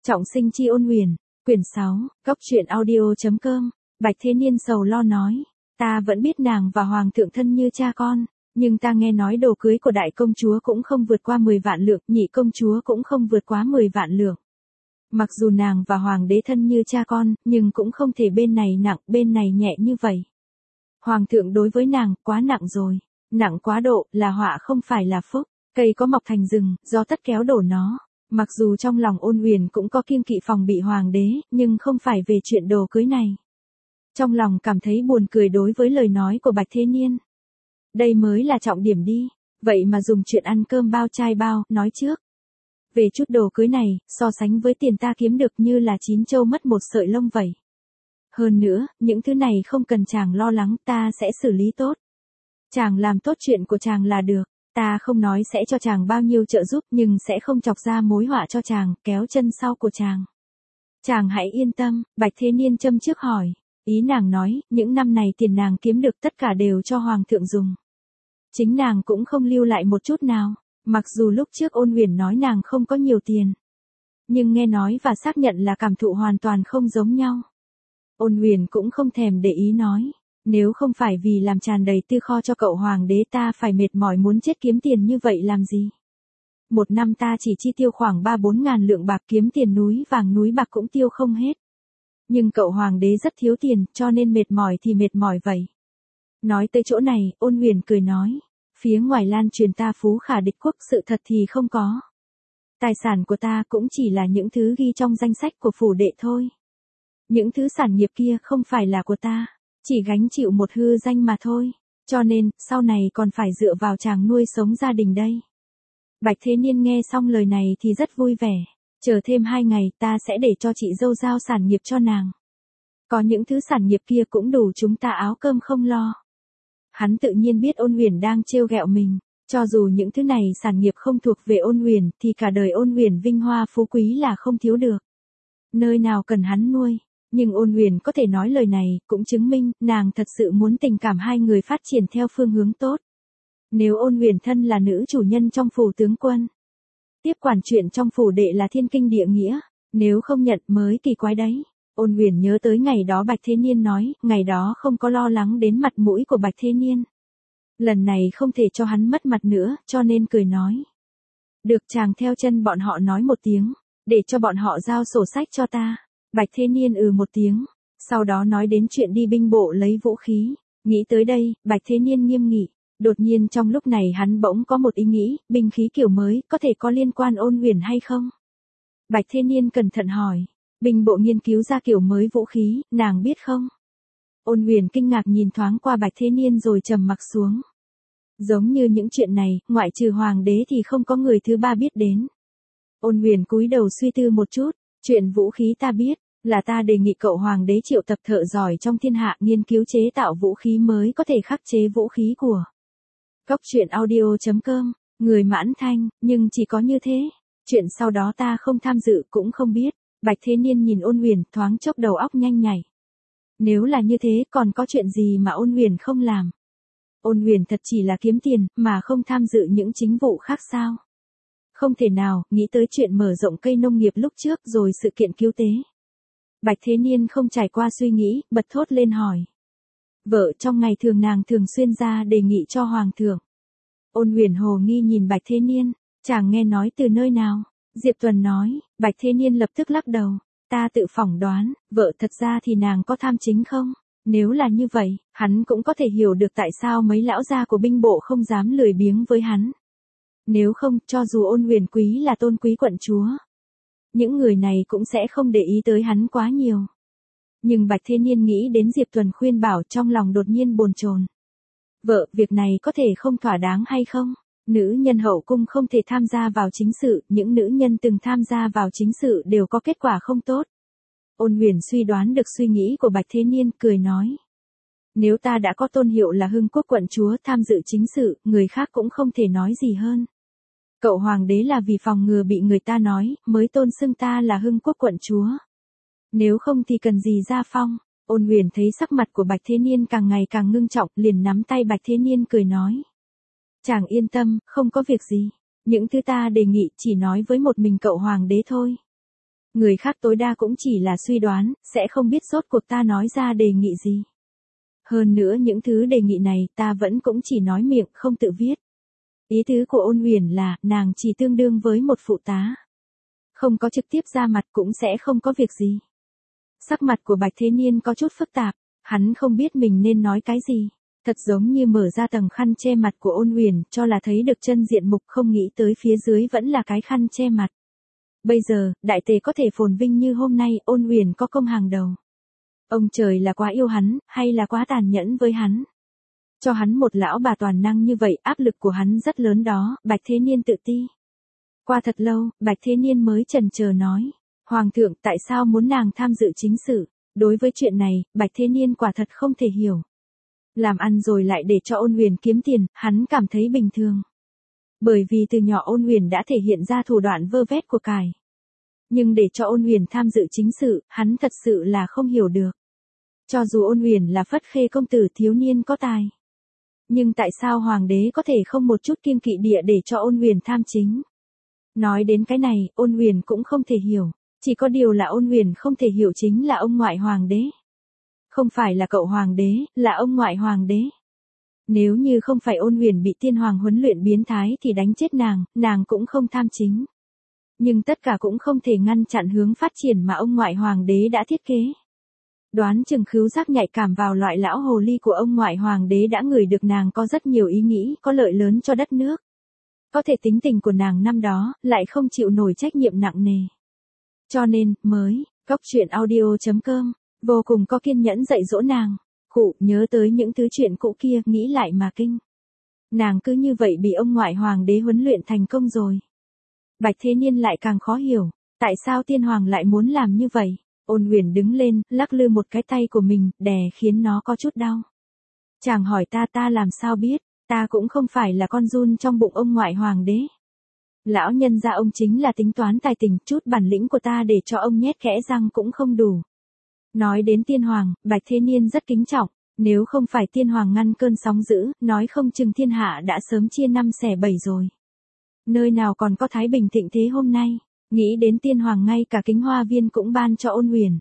Trọng sinh chi ôn huyền, quyển 6, góc truyện audio.com, Bạch Thế Niên sầu lo nói, ta vẫn biết nàng và hoàng thượng thân như cha con, nhưng ta nghe nói đồ cưới của đại công chúa cũng không vượt qua 10 vạn lượng, nhị công chúa cũng không vượt quá 10 vạn lượng. Mặc dù nàng và hoàng đế thân như cha con, nhưng cũng không thể bên này nặng, bên này nhẹ như vậy. Hoàng thượng đối với nàng quá nặng rồi, nặng quá độ là họa không phải là phúc, cây có mọc thành rừng, gió tất kéo đổ nó. Mặc dù trong lòng ôn huyền cũng có kiêng kỵ phòng bị hoàng đế, nhưng không phải về chuyện đồ cưới này. Trong lòng cảm thấy buồn cười đối với lời nói của Bạch Thế Niên. Đây mới là trọng điểm đi, vậy mà dùng chuyện ăn cơm bao chai bao, nói trước. Về chút đồ cưới này, so sánh với tiền ta kiếm được như là 9 châu mất một sợi lông vậy. Hơn nữa, những thứ này không cần chàng lo lắng, ta sẽ xử lý tốt. Chàng làm tốt chuyện của chàng là được. Ta không nói sẽ cho chàng bao nhiêu trợ giúp nhưng sẽ không chọc ra mối họa cho chàng, kéo chân sau của chàng. Chàng hãy yên tâm, Bạch Thế Niên châm trước hỏi. Ý nàng nói, những năm này tiền nàng kiếm được tất cả đều cho hoàng thượng dùng. Chính nàng cũng không lưu lại một chút nào, mặc dù lúc trước ôn huyền nói nàng không có nhiều tiền. Nhưng nghe nói và xác nhận là cảm thụ hoàn toàn không giống nhau. Ôn huyền cũng không thèm để ý nói. Nếu không phải vì làm tràn đầy tư kho cho cậu hoàng đế ta phải mệt mỏi muốn chết kiếm tiền như vậy làm gì. Một năm ta chỉ chi tiêu khoảng 3-4 ngàn lượng bạc kiếm tiền núi vàng núi bạc cũng tiêu không hết. Nhưng cậu hoàng đế rất thiếu tiền cho nên mệt mỏi thì mệt mỏi vậy. Nói tới chỗ này, ôn huyền cười nói. Phía ngoài lan truyền ta phú khả địch quốc sự thật thì không có. Tài sản của ta cũng chỉ là những thứ ghi trong danh sách của phủ đệ thôi. Những thứ sản nghiệp kia không phải là của ta. Chỉ gánh chịu một hư danh mà thôi, cho nên, sau này còn phải dựa vào chàng nuôi sống gia đình đây. Bạch Thế Niên nghe xong lời này thì rất vui vẻ, chờ thêm 2 ngày ta sẽ để cho chị dâu giao sản nghiệp cho nàng. Có những thứ sản nghiệp kia cũng đủ chúng ta áo cơm không lo. Hắn tự nhiên biết ôn huyền đang trêu ghẹo mình, cho dù những thứ này sản nghiệp không thuộc về ôn huyền thì cả đời ôn huyền vinh hoa phú quý là không thiếu được. Nơi nào cần hắn nuôi. Nhưng ôn huyền có thể nói lời này, cũng chứng minh, nàng thật sự muốn tình cảm hai người phát triển theo phương hướng tốt. Nếu ôn huyền thân là nữ chủ nhân trong phủ tướng quân, tiếp quản chuyện trong phủ đệ là thiên kinh địa nghĩa, nếu không nhận mới kỳ quái đấy. Ôn huyền nhớ tới ngày đó Bạch Thế Niên nói, ngày đó không có lo lắng đến mặt mũi của Bạch Thế Niên. Lần này không thể cho hắn mất mặt nữa, cho nên cười nói. Được chàng theo chân bọn họ nói một tiếng, để cho bọn họ giao sổ sách cho ta. Bạch Thế Niên một tiếng, sau đó nói đến chuyện đi binh bộ lấy vũ khí. Nghĩ tới đây, Bạch Thế Niên nghiêm nghị. Đột nhiên trong lúc này hắn bỗng có một ý nghĩ, binh khí kiểu mới, có thể có liên quan ôn huyền hay không? Bạch Thế Niên cẩn thận hỏi. Binh bộ nghiên cứu ra kiểu mới vũ khí, nàng biết không? Ôn huyền kinh ngạc nhìn thoáng qua Bạch Thế Niên rồi trầm mặc xuống. Giống như những chuyện này, ngoại trừ hoàng đế thì không có người thứ ba biết đến. Ôn huyền cúi đầu suy tư một chút, chuyện vũ khí ta biết. Là ta đề nghị cậu hoàng đế triệu tập thợ giỏi trong thiên hạ nghiên cứu chế tạo vũ khí mới có thể khắc chế vũ khí của. Góc truyện audio.com, người Mãn Thanh, nhưng chỉ có như thế. Chuyện sau đó ta không tham dự cũng không biết. Bạch Thế Niên nhìn ôn huyền thoáng chốc đầu óc nhanh nhảy. Nếu là như thế còn có chuyện gì mà ôn huyền không làm? Ôn huyền thật chỉ là kiếm tiền mà không tham dự những chính vụ khác sao? Không thể nào, nghĩ tới chuyện mở rộng cây nông nghiệp lúc trước rồi sự kiện cứu tế. Bạch Thế Niên không trải qua suy nghĩ, bật thốt lên hỏi. Vợ trong ngày thường nàng thường xuyên ra đề nghị cho hoàng thượng. Ôn huyền hồ nghi nhìn Bạch Thế Niên, chàng nghe nói từ nơi nào? Diệp Tuần nói, Bạch Thế Niên lập tức lắc đầu. Ta tự phỏng đoán, vợ thật ra thì nàng có tham chính không? Nếu là như vậy, hắn cũng có thể hiểu được tại sao mấy lão gia của binh bộ không dám lười biếng với hắn. Nếu không, cho dù ôn huyền quý là tôn quý quận chúa. Những người này cũng sẽ không để ý tới hắn quá nhiều. Nhưng Bạch Thế Niên nghĩ đến Diệp Tuần khuyên bảo trong lòng đột nhiên bồn chồn. Vợ, việc này có thể không thỏa đáng hay không? Nữ nhân hậu cung không thể tham gia vào chính sự, những nữ nhân từng tham gia vào chính sự đều có kết quả không tốt. Ôn huyền suy đoán được suy nghĩ của Bạch Thế Niên, cười nói. Nếu ta đã có tôn hiệu là Hưng Quốc quận chúa tham dự chính sự, người khác cũng không thể nói gì hơn. Cậu hoàng đế là vì phòng ngừa bị người ta nói, mới tôn xưng ta là Hưng Quốc quận chúa. Nếu không thì cần gì ra phong. Ôn huyền thấy sắc mặt của Bạch Thế Niên càng ngày càng ngưng trọng, liền nắm tay Bạch Thế Niên cười nói. Chàng yên tâm, không có việc gì. Những thứ ta đề nghị chỉ nói với một mình cậu hoàng đế thôi. Người khác tối đa cũng chỉ là suy đoán, sẽ không biết rốt cuộc ta nói ra đề nghị gì. Hơn nữa những thứ đề nghị này ta vẫn cũng chỉ nói miệng không tự viết. Ý tứ của Ôn Huyền là, nàng chỉ tương đương với một phụ tá. Không có trực tiếp ra mặt cũng sẽ không có việc gì. Sắc mặt của Bạch Thế Niên có chút phức tạp, hắn không biết mình nên nói cái gì. Thật giống như mở ra tầng khăn che mặt của Ôn Huyền, cho là thấy được chân diện mục, không nghĩ tới phía dưới vẫn là cái khăn che mặt. Bây giờ, đại tề có thể phồn vinh như hôm nay, Ôn Huyền có công hàng đầu. Ông trời là quá yêu hắn, hay là quá tàn nhẫn với hắn? Cho hắn một lão bà toàn năng như vậy, áp lực của hắn rất lớn đó, Bạch Thế Niên tự ti. Qua thật lâu, Bạch Thế Niên mới chần chờ nói. Hoàng thượng tại sao muốn nàng tham dự chính sự? Đối với chuyện này, Bạch Thế Niên quả thật không thể hiểu. Làm ăn rồi lại để cho Ôn Huyền kiếm tiền, hắn cảm thấy bình thường. Bởi vì từ nhỏ Ôn Huyền đã thể hiện ra thủ đoạn vơ vét của cải. Nhưng để cho Ôn Huyền tham dự chính sự, hắn thật sự là không hiểu được. Cho dù Ôn Huyền là Phất Khê công tử thiếu niên có tài. Nhưng tại sao hoàng đế có thể không một chút kiêng kỵ địa để cho Ôn Huyền tham chính? Nói đến cái này, Ôn Huyền cũng không thể hiểu. Chỉ có điều là Ôn Huyền không thể hiểu chính là ông ngoại hoàng đế. Không phải là cậu hoàng đế, là ông ngoại hoàng đế. Nếu như không phải Ôn Huyền bị tiên hoàng huấn luyện biến thái thì đánh chết nàng cũng không tham chính. Nhưng tất cả cũng không thể ngăn chặn hướng phát triển mà ông ngoại hoàng đế đã thiết kế. Đoán chừng khứu giác nhạy cảm vào loại lão hồ ly của ông ngoại hoàng đế đã ngửi được nàng có rất nhiều ý nghĩ có lợi lớn cho đất nước. Có thể tính tình của nàng năm đó, lại không chịu nổi trách nhiệm nặng nề. Cho nên, mới, goctruyện.audio.com, vô cùng có kiên nhẫn dạy dỗ nàng. Nhớ tới những thứ chuyện cũ kia, nghĩ lại mà kinh. Nàng cứ như vậy bị ông ngoại hoàng đế huấn luyện thành công rồi. Bạch Thế Niên lại càng khó hiểu, tại sao tiên hoàng lại muốn làm như vậy? Ôn Huyền đứng lên, lắc lư một cái tay của mình, đè khiến nó có chút đau. Chàng hỏi ta làm sao biết, ta cũng không phải là con giun trong bụng ông ngoại hoàng đế. Lão nhân gia ông chính là tính toán tài tình, chút bản lĩnh của ta để cho ông nhét kẽ răng cũng không đủ. Nói đến tiên hoàng, Bạch Thế Niên rất kính trọng, nếu không phải tiên hoàng ngăn cơn sóng dữ, nói không chừng thiên hạ đã sớm chia 5 xẻ 7 rồi. Nơi nào còn có thái bình thịnh thế hôm nay, nghĩ đến tiên hoàng ngay cả kính hoa viên cũng ban cho Ôn Huyền.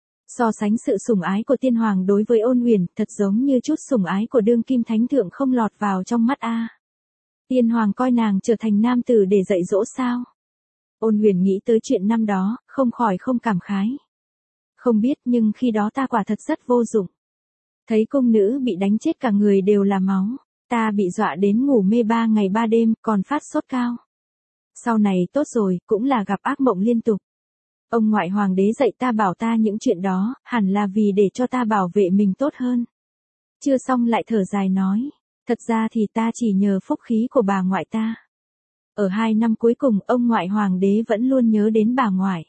So sánh sự sủng ái của tiên hoàng đối với Ôn Huyền, thật giống như chút sủng ái của đương kim thánh thượng không lọt vào trong mắt a. Tiên hoàng coi nàng trở thành nam tử để dạy dỗ sao? Ôn Huyền nghĩ tới chuyện năm đó, không khỏi không cảm khái. Không biết nhưng khi đó ta quả thật rất vô dụng. Thấy cung nữ bị đánh chết cả người đều là máu, ta bị dọa đến ngủ mê 3 ngày 3 đêm, còn phát sốt cao. Sau này tốt rồi, cũng là gặp ác mộng liên tục. Ông ngoại hoàng đế dạy ta bảo ta những chuyện đó, hẳn là vì để cho ta bảo vệ mình tốt hơn. Chưa xong lại thở dài nói, thật ra thì ta chỉ nhờ phúc khí của bà ngoại ta. Ở 2 năm cuối cùng, ông ngoại hoàng đế vẫn luôn nhớ đến bà ngoại.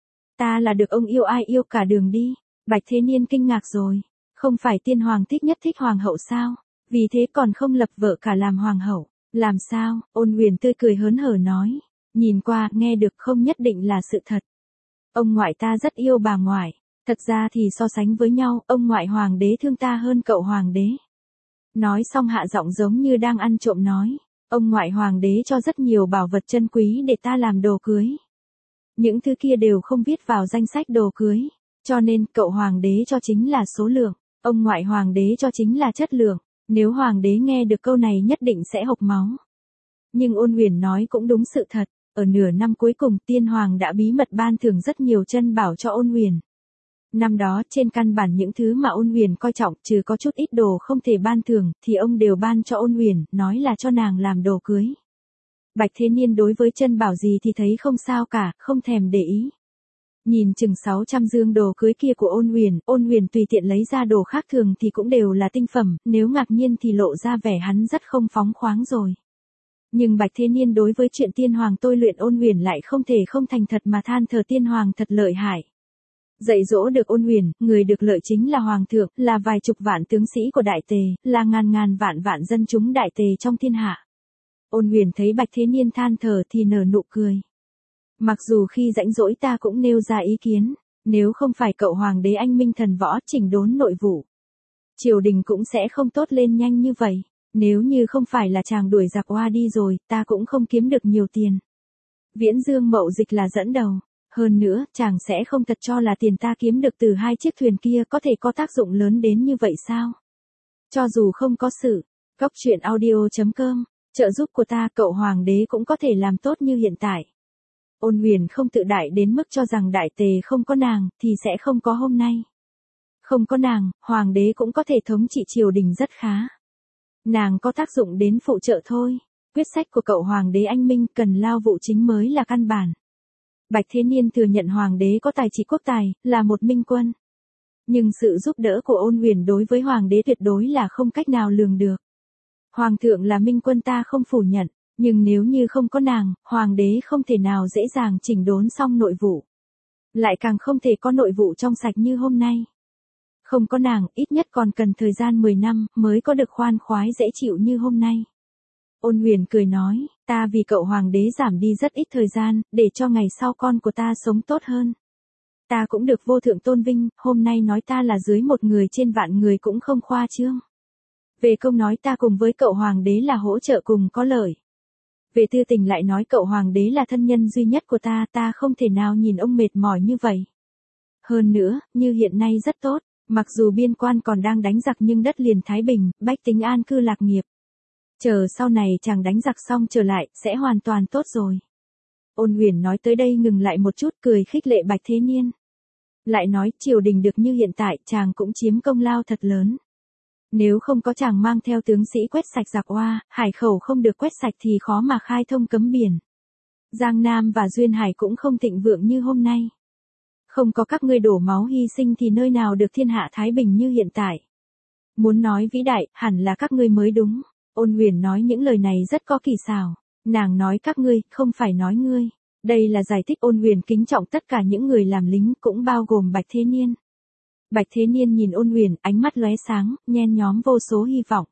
Ta là được ông yêu ai yêu cả đường đi. Bạch Thế Niên kinh ngạc rồi, không phải tiên hoàng nhất thích hoàng hậu sao? Vì thế còn không lập vợ cả làm hoàng hậu. Làm sao? Ôn Huyền tươi cười hớn hở nói. Nhìn qua, nghe được không nhất định là sự thật. Ông ngoại ta rất yêu bà ngoại. Thật ra thì so sánh với nhau, ông ngoại hoàng đế thương ta hơn cậu hoàng đế. Nói xong hạ giọng giống như đang ăn trộm nói. Ông ngoại hoàng đế cho rất nhiều bảo vật chân quý để ta làm đồ cưới. Những thứ kia đều không viết vào danh sách đồ cưới. Cho nên, cậu hoàng đế cho chính là số lượng. Ông ngoại hoàng đế cho chính là chất lượng. Nếu hoàng đế nghe được câu này nhất định sẽ hộc máu. Nhưng Ôn Huyền nói cũng đúng sự thật. Ở nửa năm cuối cùng, tiên hoàng đã bí mật ban thưởng rất nhiều chân bảo cho Ôn Huyền. Năm đó, trên căn bản những thứ mà Ôn Huyền coi trọng, trừ có chút ít đồ không thể ban thưởng, thì ông đều ban cho Ôn Huyền, nói là cho nàng làm đồ cưới. Bạch Thế Niên đối với chân bảo gì thì thấy không sao cả, không thèm để ý. Nhìn chừng 600 dương đồ cưới kia của Ôn Huyền tùy tiện lấy ra đồ khác thường thì cũng đều là tinh phẩm, nếu ngạc nhiên thì lộ ra vẻ hắn rất không phóng khoáng rồi. Nhưng Bạch Thế Niên đối với chuyện tiên hoàng tôi luyện Ôn Huyền lại không thể không thành thật mà than thở tiên hoàng thật lợi hại. Dạy dỗ được Ôn Huyền, người được lợi chính là hoàng thượng, là vài chục vạn tướng sĩ của đại tề, là ngàn vạn dân chúng đại tề trong thiên hạ. Ôn Huyền thấy Bạch Thế Niên than thở thì nở nụ cười. Mặc dù khi rãnh rỗi ta cũng nêu ra ý kiến, nếu không phải cậu hoàng đế anh minh thần võ chỉnh đốn nội vụ, triều đình cũng sẽ không tốt lên nhanh như vậy. Nếu như không phải là chàng đuổi giặc oa đi rồi, ta cũng không kiếm được nhiều tiền. Viễn Dương Mậu Dịch là dẫn đầu. Hơn nữa, chàng sẽ không thật cho là tiền ta kiếm được từ 2 chiếc thuyền kia có thể có tác dụng lớn đến như vậy sao? Cho dù không có sự, góc truyện audio.com, trợ giúp của ta, cậu hoàng đế cũng có thể làm tốt như hiện tại. Ôn Huyền không tự đại đến mức cho rằng đại tề không có nàng, thì sẽ không có hôm nay. Không có nàng, hoàng đế cũng có thể thống trị triều đình rất khá. Nàng có tác dụng đến phụ trợ thôi. Quyết sách của cậu hoàng đế anh minh cần lao vụ chính mới là căn bản. Bạch Thế Niên thừa nhận hoàng đế có tài trị quốc tài, là một minh quân. Nhưng sự giúp đỡ của Ôn Huyền đối với hoàng đế tuyệt đối là không cách nào lường được. Hoàng thượng là minh quân ta không phủ nhận, nhưng nếu như không có nàng, hoàng đế không thể nào dễ dàng chỉnh đốn xong nội vụ. Lại càng không thể có nội vụ trong sạch như hôm nay. Không có nàng, ít nhất còn cần thời gian 10 năm mới có được khoan khoái dễ chịu như hôm nay. Ôn Huyền cười nói, ta vì cậu hoàng đế giảm đi rất ít thời gian, để cho ngày sau con của ta sống tốt hơn. Ta cũng được vô thượng tôn vinh, hôm nay nói ta là dưới một người trên vạn người cũng không khoa trương. Về công nói ta cùng với cậu hoàng đế là hỗ trợ cùng có lợi. Về tư tình lại nói cậu hoàng đế là thân nhân duy nhất của ta không thể nào nhìn ông mệt mỏi như vậy. Hơn nữa, như hiện nay rất tốt, mặc dù biên quan còn đang đánh giặc nhưng đất liền thái bình, bách tính an cư lạc nghiệp. Chờ sau này chàng đánh giặc xong trở lại, sẽ hoàn toàn tốt rồi. Ôn Huyền nói tới đây ngừng lại một chút cười khích lệ Bạch Thế Niên. Lại nói triều đình được như hiện tại chàng cũng chiếm công lao thật lớn. Nếu không có chàng mang theo tướng sĩ quét sạch giặc oa, hải khẩu không được quét sạch thì khó mà khai thông cấm biển. Giang Nam và Duyên Hải cũng không thịnh vượng như hôm nay. Không có các ngươi đổ máu hy sinh thì nơi nào được thiên hạ thái bình như hiện tại. Muốn nói vĩ đại, hẳn là các ngươi mới đúng. Ôn Huyền nói những lời này rất có kỳ xảo. Nàng nói các ngươi, không phải nói ngươi. Đây là giải thích. Ôn Huyền kính trọng tất cả những người làm lính, cũng bao gồm Bạch Thế Niên. Bạch Thế Niên nhìn Ôn Huyền, ánh mắt lóe sáng, nhen nhóm vô số hy vọng.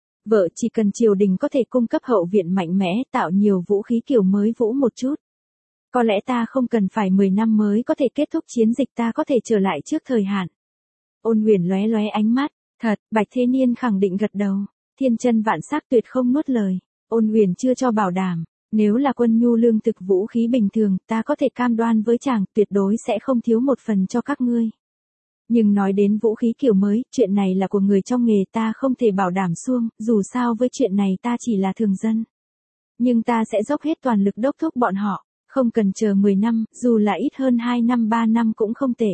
Vợ chỉ cần triều đình có thể cung cấp hậu viện mạnh mẽ, tạo nhiều vũ khí kiểu mới vũ một chút. Có lẽ ta không cần phải 10 năm mới có thể kết thúc chiến dịch, ta có thể trở lại trước thời hạn. Ôn Huyền lóe lóe ánh mắt, thật, Bạch Thế Niên khẳng định gật đầu. Thiên chân vạn sắc tuyệt không nuốt lời. Ôn Huyền chưa cho bảo đảm, nếu là quân nhu lương thực vũ khí bình thường, ta có thể cam đoan với chàng, tuyệt đối sẽ không thiếu một phần cho các ngươi. Nhưng nói đến vũ khí kiểu mới, chuyện này là của người trong nghề, ta không thể bảo đảm suông, dù sao với chuyện này ta chỉ là thường dân. Nhưng ta sẽ dốc hết toàn lực đốc thúc bọn họ, không cần chờ 10 năm, dù là ít hơn 2 năm 3 năm cũng không tệ.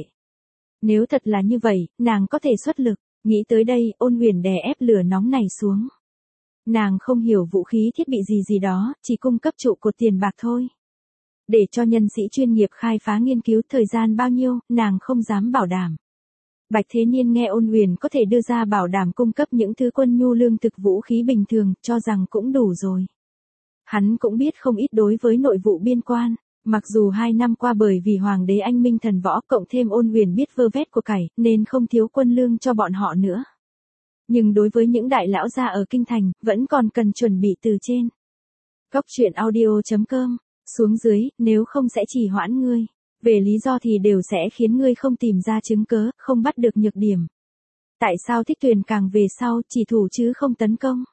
Nếu thật là như vậy, nàng có thể xuất lực. Nghĩ tới đây, Ôn Huyền đè ép lửa nóng này xuống. Nàng không hiểu vũ khí thiết bị gì đó, chỉ cung cấp trụ cột tiền bạc thôi. Để cho nhân sĩ chuyên nghiệp khai phá nghiên cứu, thời gian bao nhiêu, nàng không dám bảo đảm. Bạch Thế Niên nghe Ôn Huyền có thể đưa ra bảo đảm cung cấp những thứ quân nhu lương thực vũ khí bình thường, cho rằng cũng đủ rồi. Hắn cũng biết không ít đối với nội vụ biên quan. Mặc dù 2 năm qua bởi vì hoàng đế anh minh thần võ cộng thêm Ôn Huyền biết vơ vét của cải, nên không thiếu quân lương cho bọn họ nữa. Nhưng đối với những đại lão gia ở kinh thành, vẫn còn cần chuẩn bị từ trên. Góc truyện audio.com, xuống dưới, nếu không sẽ trì hoãn ngươi. Về lý do thì đều sẽ khiến ngươi không tìm ra chứng cớ, không bắt được nhược điểm. Tại sao Thích Tuyền càng về sau, chỉ thủ chứ không tấn công?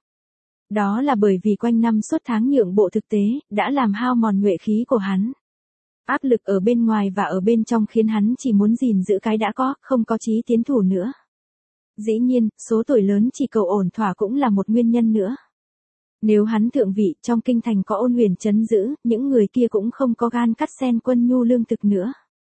Đó là bởi vì quanh năm suốt tháng nhượng bộ thực tế, đã làm hao mòn nhuệ khí của hắn. Áp lực ở bên ngoài và ở bên trong khiến hắn chỉ muốn gìn giữ cái đã có, không có chí tiến thủ nữa. Dĩ nhiên, số tuổi lớn chỉ cầu ổn thỏa cũng là một nguyên nhân nữa. Nếu hắn thượng vị, trong kinh thành có Ôn Huyền trấn giữ, những người kia cũng không có gan cắt xen quân nhu lương thực nữa.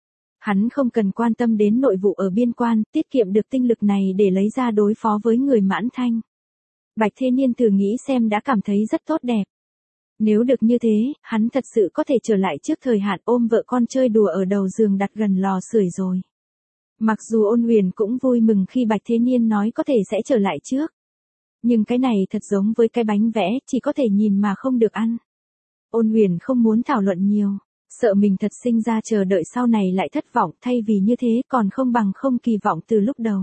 Hắn không cần quan tâm đến nội vụ ở biên quan, tiết kiệm được tinh lực này để lấy ra đối phó với người Mãn Thanh. Bạch Thế Niên thử nghĩ xem đã cảm thấy rất tốt đẹp. Nếu được như thế, hắn thật sự có thể trở lại trước thời hạn, ôm vợ con chơi đùa ở đầu giường đặt gần lò sưởi rồi. Mặc dù Ôn Huyền cũng vui mừng khi Bạch Thế Niên nói có thể sẽ trở lại trước. Nhưng cái này thật giống với cái bánh vẽ, chỉ có thể nhìn mà không được ăn. Ôn Huyền không muốn thảo luận nhiều, sợ mình thật sinh ra chờ đợi sau này lại thất vọng, thay vì như thế còn không bằng không kỳ vọng từ lúc đầu.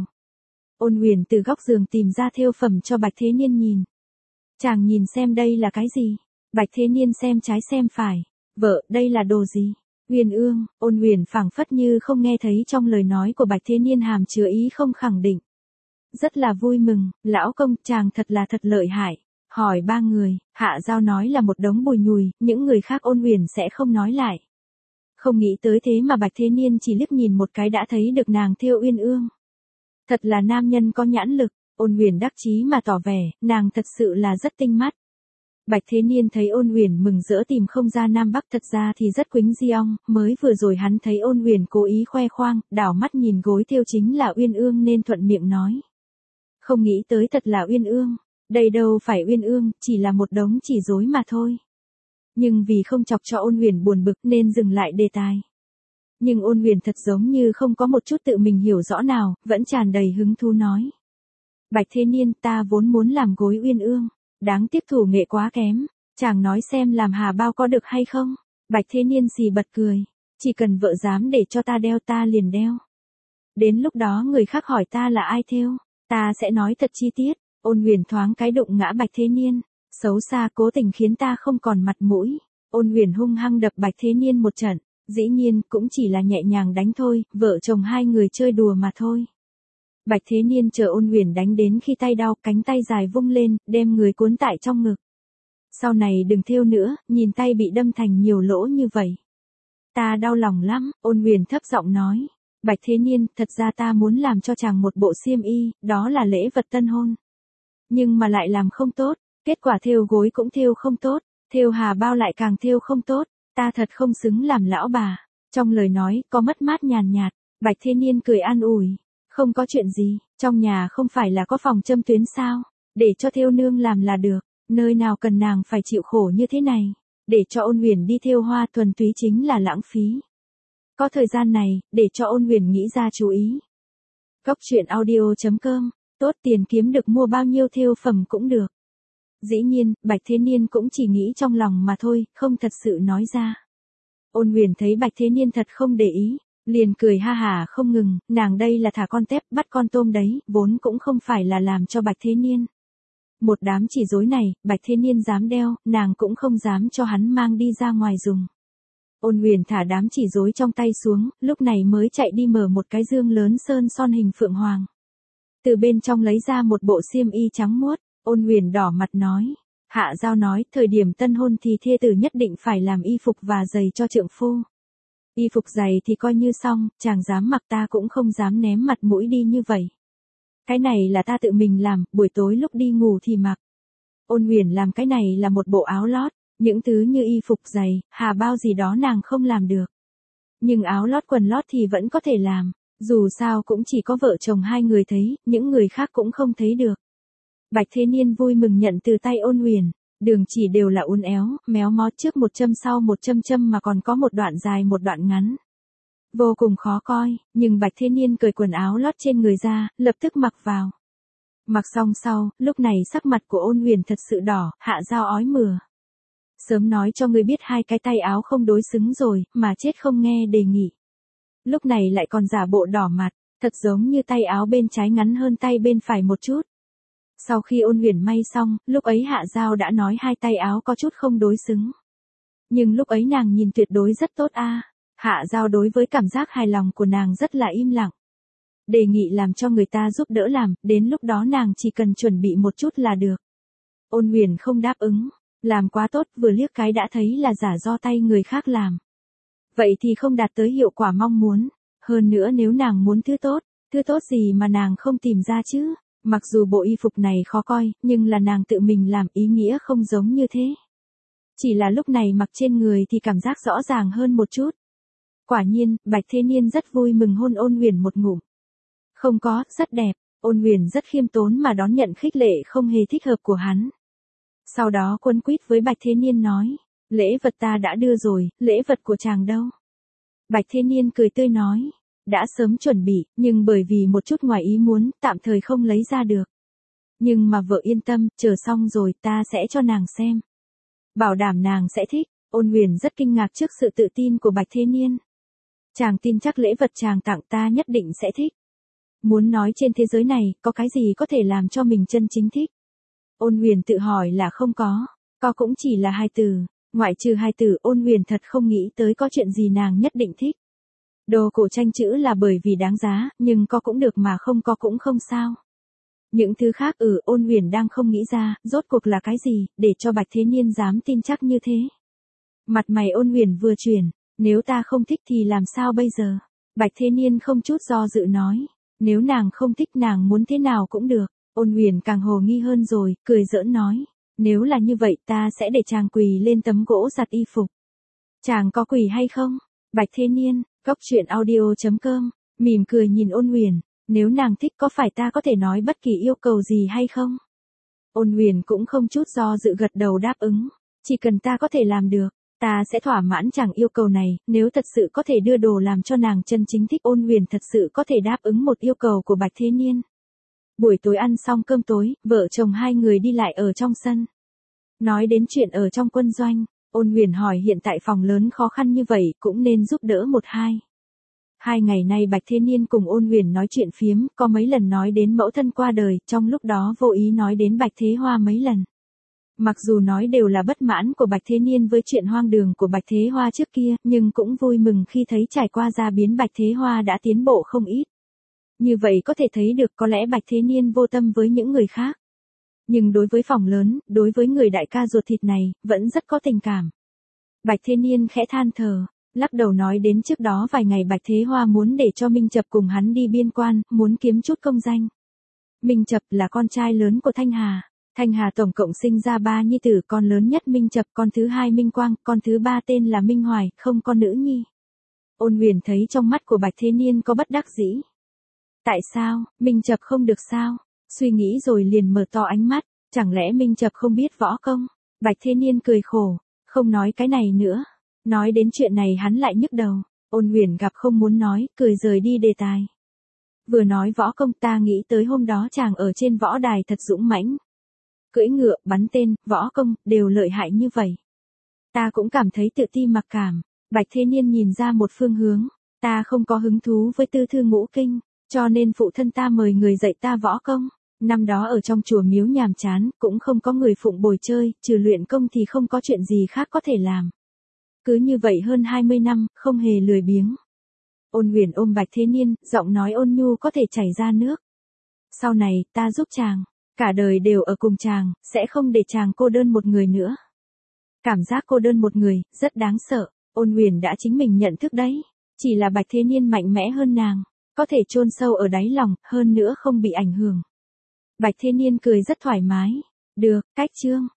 Ôn Huyền từ góc giường tìm ra thêu phẩm cho Bạch Thế Niên nhìn. Chàng nhìn xem đây là cái gì? Bạch Thế Niên xem trái xem phải. Vợ, đây là đồ gì? Uyên ương. Ôn Huyền phảng phất như không nghe thấy trong lời nói của Bạch Thế Niên hàm chứa ý không khẳng định. Rất là vui mừng, lão công, chàng thật là thật lợi hại. Hỏi 3 người, Hạ Giao nói là một đống bùi nhùi, những người khác Ôn Huyền sẽ không nói lại. Không nghĩ tới thế mà Bạch Thế Niên chỉ liếc nhìn một cái đã thấy được nàng thêu uyên ương. Thật là nam nhân có nhãn lực, Ôn Huyền đắc chí mà tỏ vẻ, nàng thật sự là rất tinh mắt. Bạch Thế Niên thấy Ôn Huyền mừng rỡ tìm không ra Nam Bắc, thật ra thì rất quýnh Diong, mới vừa rồi hắn thấy Ôn Huyền cố ý khoe khoang, đảo mắt nhìn gối thêu chính là uyên ương nên thuận miệng nói. Không nghĩ tới thật là uyên ương, đây đâu phải uyên ương, chỉ là một đống chỉ rối mà thôi. Nhưng vì không chọc cho Ôn Huyền buồn bực nên dừng lại đề tài. Nhưng Ôn Huyền thật giống như không có một chút tự mình hiểu rõ nào, vẫn tràn đầy hứng thú nói. Bạch Thế Niên, ta vốn muốn làm gối uyên ương, đáng tiếc thủ nghệ quá kém, chàng nói xem làm hà bao có được hay không? Bạch Thế Niên xì bật cười, chỉ cần vợ dám để cho ta đeo ta liền đeo. Đến lúc đó người khác hỏi ta là ai thêu, ta sẽ nói thật chi tiết. Ôn Huyền thoáng cái đụng ngã Bạch Thế Niên, xấu xa cố tình khiến ta không còn mặt mũi. Ôn Huyền hung hăng đập Bạch Thế Niên một trận, dĩ nhiên cũng chỉ là nhẹ nhàng đánh thôi, vợ chồng hai người chơi đùa mà thôi. Bạch Thế Niên chờ Ôn Huyền đánh đến khi tay đau, cánh tay dài vung lên, đem người cuốn tại trong ngực. Sau này đừng thêu nữa, nhìn tay bị đâm thành nhiều lỗ như vậy. Ta đau lòng lắm, Ôn Huyền thấp giọng nói. Bạch Thế Niên, thật ra ta muốn làm cho chàng một bộ xiêm y, đó là lễ vật tân hôn. Nhưng mà lại làm không tốt, kết quả thêu gối cũng thêu không tốt, thêu hà bao lại càng thêu không tốt, ta thật không xứng làm lão bà. Trong lời nói, có mất mát nhàn nhạt, Bạch Thế Niên cười an ủi. Không có chuyện gì, trong nhà không phải là có phòng châm tuyến sao, để cho thêu nương làm là được, nơi nào cần nàng phải chịu khổ như thế này, để cho Ôn Huyền đi thêu hoa thuần túy chính là lãng phí. Có thời gian này, để cho Ôn Huyền nghĩ ra chú ý. Góc truyện audio.com, tốt tiền kiếm được mua bao nhiêu thêu phẩm cũng được. Dĩ nhiên, Bạch Thế Niên cũng chỉ nghĩ trong lòng mà thôi, không thật sự nói ra. Ôn Huyền thấy Bạch Thế Niên thật không để ý, liền cười ha hả không ngừng, nàng đây là thả con tép bắt con tôm đấy, vốn cũng không phải là làm cho Bạch Thế Niên. Một đám chỉ rối này, Bạch Thế Niên dám đeo, nàng cũng không dám cho hắn mang đi ra ngoài dùng. Ôn Huyền thả đám chỉ rối trong tay xuống, lúc này mới chạy đi mở một cái dương lớn sơn son hình phượng hoàng. Từ bên trong lấy ra một bộ xiêm y trắng muốt, Ôn Huyền đỏ mặt nói. Hạ Giao nói, thời điểm tân hôn thì thê tử nhất định phải làm y phục và giày cho trượng phu. Y phục giày thì coi như xong, chàng dám mặc ta cũng không dám ném mặt mũi đi như vậy. Cái này là ta tự mình làm, buổi tối lúc đi ngủ thì mặc. Ôn Huyền làm cái này là một bộ áo lót, những thứ như y phục giày, hà bao gì đó nàng không làm được. Nhưng áo lót quần lót thì vẫn có thể làm, dù sao cũng chỉ có vợ chồng hai người thấy, những người khác cũng không thấy được. Bạch Thế Niên vui mừng nhận từ tay Ôn Huyền, đường chỉ đều là uốn éo, méo mó, trước một châm sau một châm mà còn có một đoạn dài một đoạn ngắn. Vô cùng khó coi, nhưng Bạch Thế Niên cởi quần áo lót trên người ra, lập tức mặc vào. Mặc xong sau, lúc này sắc mặt của Ôn Huyền thật sự đỏ, Hạ Giao ói mửa. Sớm nói cho ngươi biết hai cái tay áo không đối xứng rồi, mà chết không nghe đề nghị. Lúc này lại còn giả bộ đỏ mặt, thật giống như tay áo bên trái ngắn hơn tay bên phải một chút. Sau khi Ôn Huyền may xong, lúc ấy Hạ Giao đã nói hai tay áo có chút không đối xứng. Nhưng lúc ấy nàng nhìn tuyệt đối rất tốt a. Hạ Giao đối với cảm giác hài lòng của nàng rất là im lặng. Đề nghị làm cho người ta giúp đỡ làm, đến lúc đó nàng chỉ cần chuẩn bị một chút là được. Ôn Huyền không đáp ứng, làm quá tốt, vừa liếc cái đã thấy là giả do tay người khác làm. Vậy thì không đạt tới hiệu quả mong muốn, hơn nữa nếu nàng muốn thứ tốt gì mà nàng không tìm ra chứ. Mặc dù bộ y phục này khó coi, nhưng là nàng tự mình làm, ý nghĩa không giống như thế. Chỉ là lúc này mặc trên người thì cảm giác rõ ràng hơn một chút. Quả nhiên, Bạch Thế Niên rất vui mừng hôn Ôn Huyền một ngụm. Không có, rất đẹp, Ôn Huyền rất khiêm tốn mà đón nhận khích lệ không hề thích hợp của hắn. Sau đó quấn quýt với Bạch Thế Niên nói, lễ vật ta đã đưa rồi, lễ vật của chàng đâu? Bạch Thế Niên cười tươi nói, đã sớm chuẩn bị, nhưng bởi vì một chút ngoài ý muốn, tạm thời không lấy ra được. Nhưng mà vợ yên tâm, chờ xong rồi ta sẽ cho nàng xem. Bảo đảm nàng sẽ thích. Ôn Huyền rất kinh ngạc trước sự tự tin của Bạch Thế Niên. Chàng tin chắc lễ vật chàng tặng ta nhất định sẽ thích. Muốn nói trên thế giới này, có cái gì có thể làm cho mình chân chính thích? Ôn Huyền tự hỏi là không có cũng chỉ là hai từ, ngoại trừ hai từ, Ôn Huyền thật không nghĩ tới có chuyện gì nàng nhất định thích. Đồ cổ tranh chữ là bởi vì đáng giá, nhưng có cũng được mà không có cũng không sao. Những thứ khác Ôn Huyền đang không nghĩ ra, rốt cuộc là cái gì, để cho Bạch Thế Niên dám tin chắc như thế. Mặt mày Ôn Huyền vừa chuyển, Nếu ta không thích thì làm sao bây giờ? Bạch Thế Niên không chút do dự nói. Nếu nàng không thích nàng muốn thế nào cũng được. Ôn Huyền càng hồ nghi hơn rồi, cười giỡn nói. Nếu là như vậy ta sẽ để chàng quỳ lên tấm gỗ giặt y phục. Chàng có quỳ hay không? Bạch Thế Niên, góc truyện audio.com, mỉm cười nhìn Ôn Huyền. Nếu nàng thích có phải ta có thể nói bất kỳ yêu cầu gì hay không? Ôn Huyền cũng không chút do dự gật đầu đáp ứng. Chỉ cần ta có thể làm được, ta sẽ thỏa mãn chàng yêu cầu này. Nếu thật sự có thể đưa đồ làm cho nàng chân chính thích, Ôn Huyền thật sự có thể đáp ứng một yêu cầu của Bạch Thế Niên. Buổi tối ăn xong cơm tối, vợ chồng hai người đi lại ở trong sân. Nói đến chuyện ở trong quân doanh, Ôn Huyền hỏi hiện tại phòng lớn khó khăn như vậy cũng nên giúp đỡ một hai. 2 ngày nay Bạch Thế Niên cùng Ôn Huyền nói chuyện phiếm, có mấy lần nói đến mẫu thân qua đời, trong lúc đó vô ý nói đến Bạch Thế Hoa mấy lần. Mặc dù nói đều là bất mãn của Bạch Thế Niên với chuyện hoang đường của Bạch Thế Hoa trước kia, nhưng cũng vui mừng khi thấy trải qua gia biến Bạch Thế Hoa đã tiến bộ không ít. Như vậy có thể thấy được có lẽ Bạch Thế Niên vô tâm với những người khác. Nhưng đối với phòng lớn, đối với người đại ca ruột thịt này, vẫn rất có tình cảm. Bạch Thế Niên khẽ than thở, lắc đầu nói đến trước đó vài ngày Bạch Thế Hoa muốn để cho Minh Chập cùng hắn đi biên quan, muốn kiếm chút công danh. Minh Chập là con trai lớn của Thanh Hà. Thanh Hà tổng cộng sinh ra 3 nhi tử, con lớn nhất Minh Chập, con thứ hai Minh Quang, con thứ ba tên là Minh Hoài, không con nữ nhi. Ôn Huyền thấy trong mắt của Bạch Thế Niên có bất đắc dĩ. Tại sao, Minh Chập không được sao? Suy nghĩ rồi liền mở to ánh mắt, chẳng lẽ Minh Chập không biết võ công? Bạch Thế Niên cười khổ, không nói cái này nữa. Nói đến chuyện này hắn lại nhức đầu. Ôn Huyền gặp không muốn nói, cười rời đi đề tài. Vừa nói võ công ta nghĩ tới hôm đó chàng ở trên võ đài thật dũng mãnh. Cưỡi ngựa, bắn tên, võ công, đều lợi hại như vậy. Ta cũng cảm thấy tự ti mặc cảm. Bạch Thế Niên nhìn ra một phương hướng. Ta không có hứng thú với tư thư ngũ kinh, cho nên phụ thân ta mời người dạy ta võ công. Năm đó ở trong chùa miếu nhàm chán, cũng không có người phụng bồi chơi, trừ luyện công thì không có chuyện gì khác có thể làm. Cứ như vậy hơn 20 năm, không hề lười biếng. Ôn Huyền ôm Bạch Thế Niên, giọng nói ôn nhu có thể chảy ra nước. Sau này, ta giúp chàng, cả đời đều ở cùng chàng, sẽ không để chàng cô đơn một người nữa. Cảm giác cô đơn một người, rất đáng sợ, Ôn Huyền đã chính mình nhận thức đấy. Chỉ là Bạch Thế Niên mạnh mẽ hơn nàng, có thể chôn sâu ở đáy lòng, hơn nữa không bị ảnh hưởng. Bạch Thế Niên cười rất thoải mái. Được, cách chương.